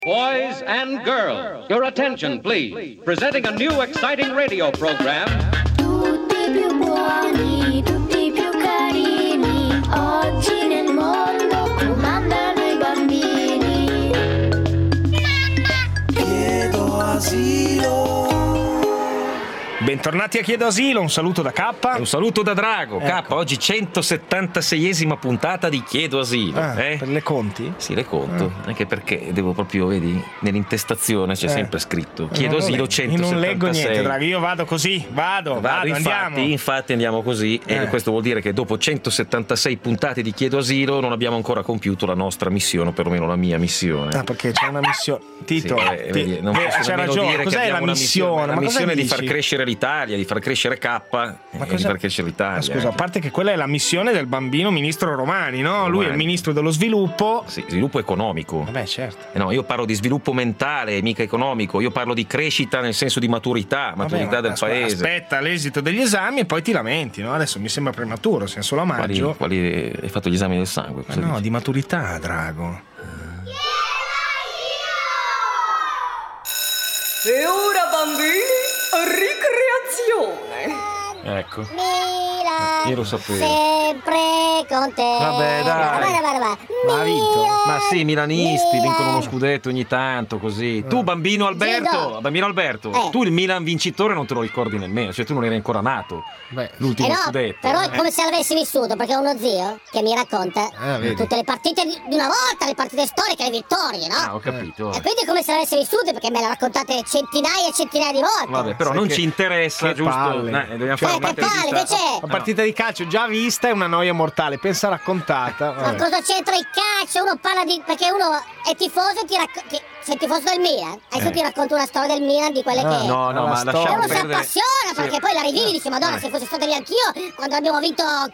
Boys and girls, your attention please. Presenting a new exciting radio program. Tutti più buoni, tutti più carini. Oggi nel mondo comandano i bambini. Chiedo asilo. Bentornati a Chiedo Asilo, un saluto da K. Un saluto da Drago. Ecco. K, oggi 176esima puntata di Chiedo Asilo. Per le conti? Sì, le conto. Anche perché devo proprio, vedi, nell'intestazione c'è sempre scritto Chiedo Asilo 176. Io non leggo niente, Drago, io vado così, vado, andiamo. Infatti andiamo così e questo vuol dire che dopo 176 puntate di Chiedo Asilo non abbiamo ancora compiuto la nostra missione, o perlomeno la mia missione. Ah, perché c'è una missione. Tito, non posso c'è nemmeno ragione. dire Cos'è che la abbiamo missione? La Ma missione è di dici? far crescere l'Italia, di far crescere K e di far crescere l'Italia. Ma scusa, a parte che quella è la missione del bambino ministro Romani, no? Lui è il ministro dello sviluppo. Sì, sviluppo economico. Vabbè, certo. No, io parlo di sviluppo mentale, mica economico. Io parlo di crescita nel senso di maturità del paese. Aspetta l'esito degli esami e poi ti lamenti, no? Adesso mi sembra prematuro, siamo solo a maggio. Quali hai fatto gli esami del sangue? Ma no, dici? Di maturità, Drago. E ora, bambini, ricreazione. Ecco. Milan, Io lo sapevo. sempre con te. Vabbè, dai. Va. Ma ha vinto? Ma sì, milanisti Milan. vincono uno scudetto ogni tanto, così. Tu, bambino Alberto, tu il Milan vincitore non te lo ricordi nemmeno, cioè tu non eri ancora nato. Beh, l'ultimo no, scudetto. però è come se l'avessi vissuto, perché ho uno zio che mi racconta vedi. tutte le partite di una volta, le partite storiche, le vittorie, no? Ah, ho capito. E quindi è come se l'avessi vissuto, perché me le raccontate centinaia e centinaia di volte. Vabbè, però non ci interessa, che giusto? palle. Dobbiamo fare che una palle, partita. invece. La partita di calcio già vista è una noia mortale, pensa raccontata. Ma cosa c'entra il calcio? Uno parla di... perché uno è tifoso e sei tifoso del Milan. Adesso ti racconto una storia del Milan di quelle che... No, ma E lasciamo uno si perdere. appassiona perché poi la rivivi e dici Madonna, se fossi stato lì anch'io quando abbiamo vinto 4-0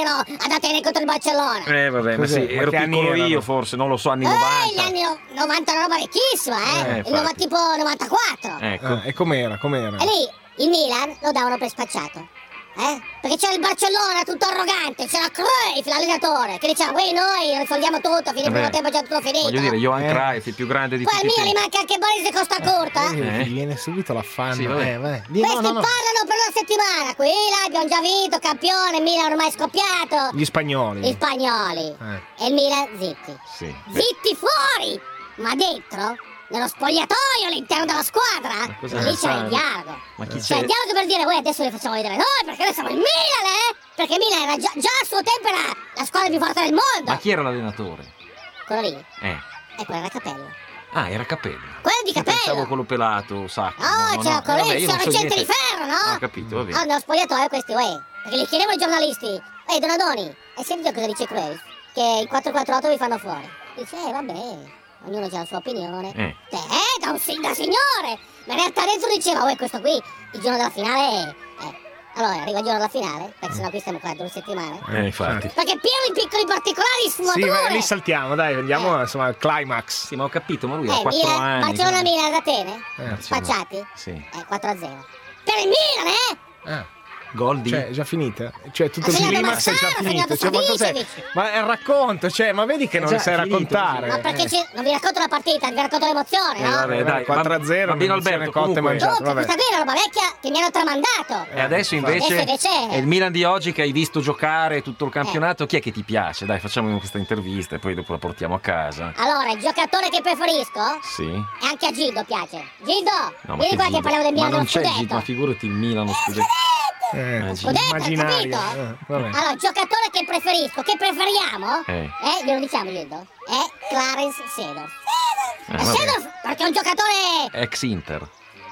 ad Atene contro il Barcellona. Vabbè, ma Cos'è? sì, Ma ero che anni piccolo erano? io forse, non lo so, anni 90. Gli anni 90 una roba vecchissima, infatti. tipo 94. Ecco. E com'era? E lì il Milan lo davano per spacciato. Perché c'era il Barcellona tutto arrogante, c'era Cruyff, l'allenatore, che diceva noi risolviamo tutto, fino al primo tempo è già tutto finito. Voglio dire, Johan Cruyff, il più grande di Poi al tutti i Milan tempi. gli manca anche Boris di Costa Curta. Gli viene subito l'affanno. Sì, vabbè. Vai. Questi parlano per una settimana, qui là abbiamo già vinto, campione, Milan ormai scoppiato. Gli spagnoli. Gli spagnoli. E il Milan zitti. Sì. Zitti fuori! Ma dentro, nello spogliatoio all'interno della squadra, cosa lì ne c'è il sai? dialogo. Ma chi C'è il dialogo per dire, adesso le facciamo vedere noi, perché noi siamo il Milan, Perché il Milan era già a suo tempo era la squadra più forte del mondo. Ma chi era l'allenatore? Quello lì, Eh. quello era Capello. Ah, era Capello. Quello di Io pensavo Capello. quello pelato, sacco. No, c'era quello Vabbè, lì, io non c'era so gente di niente. ferro, no? Ho capito, va bene. Ah, nello spogliatoio questi, perché li chiedevano i giornalisti. Donadoni, hai sentito cosa dice Cruyff? Che il 4-4-8 vi fanno fuori. Dice, vabbè, ognuno ha la sua opinione. Da signore! Ma in realtà dentro diceva, questo qui, il giorno della finale allora, arriva il giorno della finale, perché sennò qui stiamo qua 2 settimane. Infatti. Perché è pieno di piccoli particolari, Sì, sfumature. ma li saltiamo, dai, andiamo insomma al climax. Sì, ma ho capito, ma lui ha 4 anni. Barcellona-Milan ad Atene, insomma. spacciati? Sì. 4-0. Per il Milan, Gol di... Cioè, è già finita? Cioè, tutto il segnato climax è già Massaro, finito. ha Cioè, segnato ma cos'è? Savicevic. Ma è il racconto, cioè, ma vedi che non già sai finito, raccontare. Ma perché non vi racconto la partita, vi racconto l'emozione, no? vabbè, dai, 4-0, bambino un'emozione Alberto, cotta e comunque. mangiata. Comunque, Vabbè. questa qui è una roba vecchia che mi hanno tramandato. E adesso invece Adesso è il Milan di oggi che hai visto giocare tutto il campionato. Chi è che ti piace? Dai, facciamo questa intervista e poi dopo la portiamo a casa. Allora, il giocatore che preferisco, Sì. e anche a Gildo piace. Gildo, No, ma vieni qua che Gildo? parliamo del Milan Ma non dello c'è scudetto. Gildo, ma figurati il Milan lo scudetto. Scudetto, immaginario. capito? Vabbè. Allora, il giocatore che preferisco, che preferiamo, glielo diciamo Gildo, è Clarence Seedorf. vabbè. Seedorf, perché è un giocatore... Ex Inter.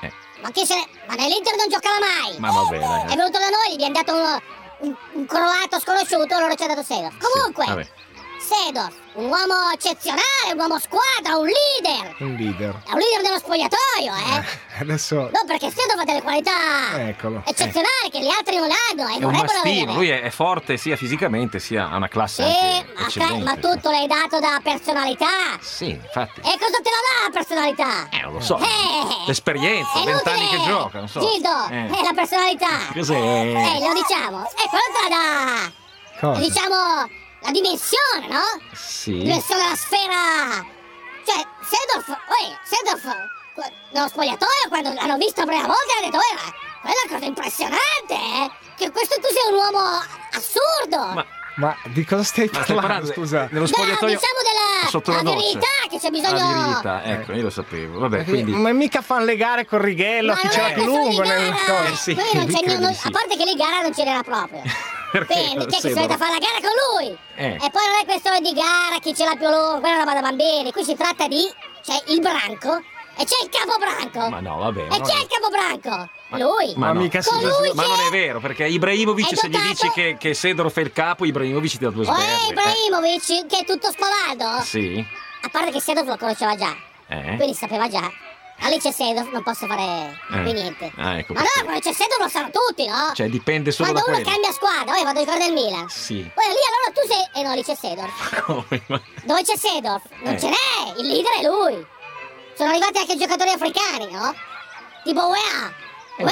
Ma nell'Inter non giocava mai. Ma vabbè, dai. È venuto da noi, gli hanno dato un croato sconosciuto, loro ci hanno dato Seedorf. Comunque, Vabbè. Seedorf, un uomo eccezionale, un uomo squadra, un leader. Un leader. È un leader dello spogliatoio, Adesso. No, perché Seedorf ha delle qualità Eccolo. eccezionali che gli altri non hanno e È un vorrebbero mastino, avere. lui è forte sia fisicamente sia ha una classe Sì, anche eccellente. ma tutto l'hai dato da personalità. Sì, infatti. E cosa te lo dà la personalità? Non lo so. L'esperienza, è 20 anni inutile. che gioca, non so. Gildo, è la personalità. Cos'è? Lo diciamo. E quello te la dà. Cosa? Diciamo la dimensione, no? Sì. Dimensione della sfera. Cioè, Sedorf, nello spogliatoio, quando l'hanno visto la prima volta, hanno detto, ma quella è una cosa impressionante, che questo tu sei un uomo assurdo. Ma di cosa stai parlando, scusa? Nello spogliatoio, diciamo sotto la della doccia. virilità, che c'è bisogno... La virilità, ecco, io lo sapevo. Vabbè, quindi... Ma mica fan le gare con Righello, Ma chi non ce è l'ha più questione lungo di nel gara. sì, Qui non c'è credo di a sì. parte che lì gara non ce n'era proprio. Perché? Quindi chi è che si Sedorf. mette a fare la gara con lui? Eh. E poi non è questione di gara, chi ce l'ha più lungo, quella è una roba da bambini. Qui si tratta di... c'è il branco e c'è il capobranco. Ma no, vabbè. E chi è il capobranco? Lui. Ma no. mica Con lui Ma che non è vero, perché Ibrahimovic, è se gli dotato- dici che Sedorf è il capo, Ibrahimovic ti dà due sberle. Ibrahimovic, che è tutto spavaldo. Sì. A parte che Sedorf lo conosceva già, quindi sapeva già. Ma lì c'è Sedorf, non posso fare qui niente. Ah, ecco. Ma no, quando c'è Sedorf lo sanno tutti, no? Cioè, dipende solo Quando da uno quello. cambia squadra, vado a giocare del Milan. Sì. Poi lì allora tu sei... no, lì c'è Sedorf. Come? Ma... Dove c'è Sedorf? Non ce n'è, il leader è lui. Sono arrivati anche giocatori africani, no? Tipo Wea.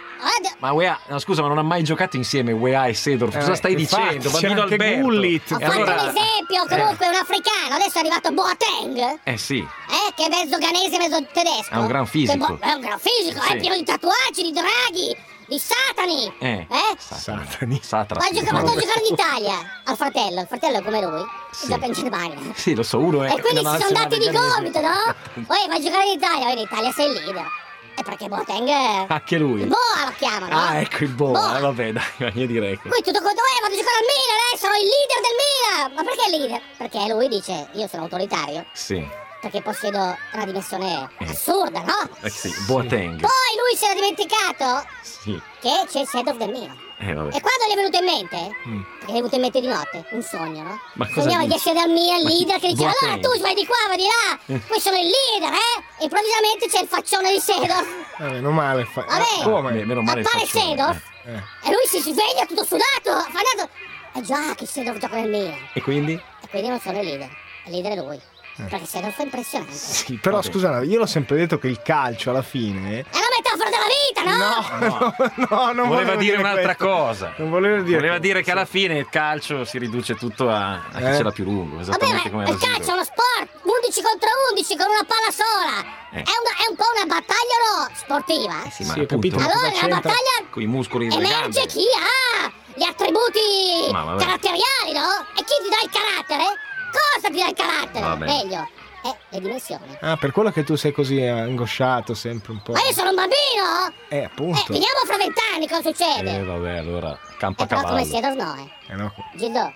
Ma Wea, no, scusa, ma non ha mai giocato insieme Wea e Sedorf? Cosa stai infatti, dicendo? c'era Bambino anche Alberto. Gullit. Ho E fatto allora... un esempio, comunque un africano, adesso è arrivato Boateng, sì. che è mezzo ghanese, mezzo tedesco. Ha un gran fisico. È un gran fisico, Sì. è pieno di tatuaggi, di draghi, di satani. Satani. Satrapi. Ma ha giocato a giocare in Italia al fratello, il fratello è come lui, Sì. gioca in Germania. Sì, lo so, uno è... E quindi una si sono dati di nazionale gomito, no? Poi vai a giocare in Italia, in Italia sei il leader. E perché Boateng... Anche lui. Il Boa lo chiamano. Ah, ecco il Boa. Boa. Vabbè, dai, io direi che... Qui tutto quanto, vado a giocare al Milan, sono il leader del Milan. Ma perché il leader? Perché lui dice, io sono autoritario, Sì. perché possiedo una dimensione assurda, no? Sì, Boateng. Poi lui si era dimenticato Sì. che c'è il Sedorf del Milan. Vabbè. E quando gli è venuto in mente, perché gli è venuto in mente di notte, un sogno, no? Ma cosa Sognava di dici? essere al Milan, il Ma chi- leader, che diceva, allora Boateng? tu vai di qua, vai di là, qui sono il leader, E improvvisamente c'è il faccione di Sedorf. Meno male. Vabbè. Come? Meno male il Appare faccione. Sedorf e lui si sveglia tutto sudato, affannato. È già che Sedorf gioca nel Milan. E quindi? E quindi non sono il leader è lui. Perché Sedorf è impressionante. Sì, però Vabbè. scusa, io l'ho sempre detto che il calcio alla fine... È la metafora della vita, no? No, non Voleva volevo dire un'altra questo. cosa. Non volevo dire Voleva dire che questo. alla fine il calcio si riduce tutto a chi ce l'ha più lungo, Vabbè, esattamente come ma il l'asilo. calcio è uno sport 11 contro 11 con una palla sola. È un po' una battaglia, no? Sportiva. Sì, ma Sì, ho appunto, capito. Allora, cosa nella c'entra? battaglia con i muscoli delle emerge gambe. chi ha gli attributi Ma vabbè. caratteriali, no? E chi ti dà il carattere? Cosa ti dà il carattere? Vabbè. Meglio, le dimensioni. Ah, per quello che tu sei così angosciato sempre un po'. Ma io sono un bambino! Appunto. Vediamo fra 20 anni cosa succede. Vabbè, allora, campa Però come cavallo. Sedorf no, No. Gildo.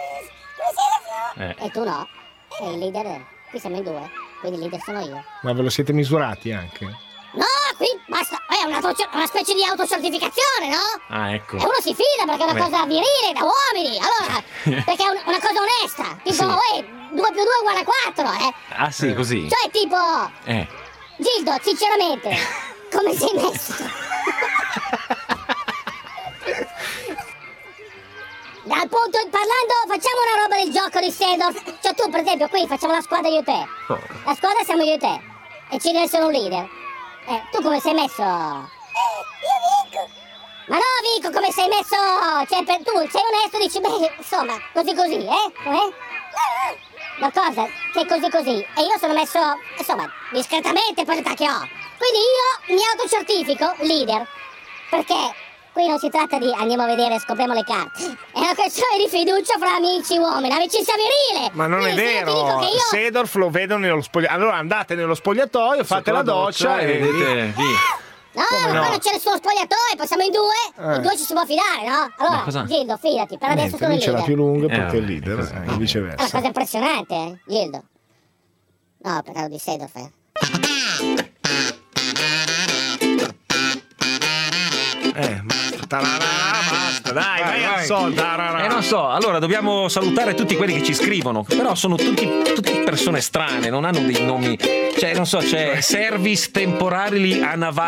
Eh. E tu no. E il leader, qui siamo in due, quindi il leader sono io. Ma ve lo siete misurati anche? No, qui basta, è una specie di autocertificazione, no? Ah, ecco. E uno si fida perché è una cosa virile, da uomini, allora, perché è una cosa onesta, tipo, Sì. 2 più 2 uguale a 4, Ah, sì, così. Cioè, tipo, Gildo, sinceramente, come sei messo? Parlando, facciamo una roba del gioco di Sedorf. Cioè tu, per esempio, qui facciamo la squadra io e te. Oh. La squadra siamo io e te. E ci deve essere un leader. Tu come sei messo? Io vinco. Ma no, Vico, come sei messo? Cioè, tu sei onesto, dici, beh, insomma, così, Com'è? La cosa, che così. E io sono messo, insomma, discretamente per l'età che ho. Quindi io mi autocertifico leader. Perché qui non si tratta di andiamo a vedere, scopriamo le carte. È una questione di fiducia fra amici uomini, amicizia virile. Ma non è Quindi se io ti dico vero. che io... Sedorf lo vedo nello spogliatoio. Allora andate nello spogliatoio, fate la doccia e vedete lì. No, ma quando c'è il suo spogliatoio, poi siamo in due ci si può fidare, no? Ma cosa? Allora, Gildo, fidati, per adesso Niente, sono lui il ce l'ha leader. più lungo perché è il vabbè, leader, così. e È una viceversa. cosa impressionante, Gildo. No, parlavo di Sedorf, Basta, dai, vai al sol. Non so, allora dobbiamo salutare tutti quelli che ci scrivono, però sono tutti persone strane, non hanno dei nomi. Cioè, non so, c'è Service Temporarily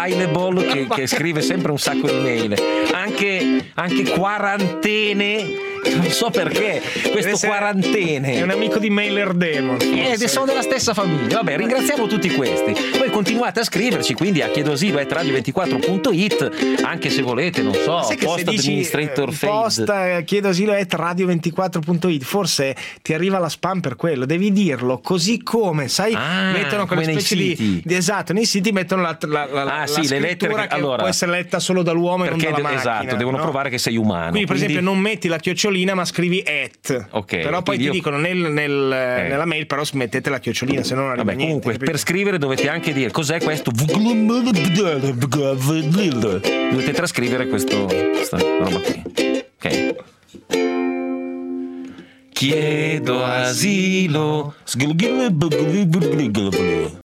Unavailable che scrive sempre un sacco di mail. Anche Quarantene Non so perché, questo quarantene. È un amico di Mailer Demon. Sono della stessa famiglia. Vabbè, ringraziamo tutti questi. Poi continuate a scriverci, quindi a chiedoasilo@radio24.it, anche se volete, non so, post administrator fade. chiedoasilo@radio24.it, forse ti arriva la spam per quello, devi dirlo, così come, sai, mettono quelle specie di esatto, nei siti mettono la le lettere che può essere letta solo dall'uomo e non dalla macchina. Esatto, devono provare che sei umano. Quindi per esempio non metti la chiocciolina ma scrivi @. Okay, però poi ti dicono nella mail però mettete la chiocciolina, se no non arriva niente. Comunque per scrivere dovete anche dire cos'è questo. Dovete trascrivere questa roba qui. Ok. Chiedo asilo.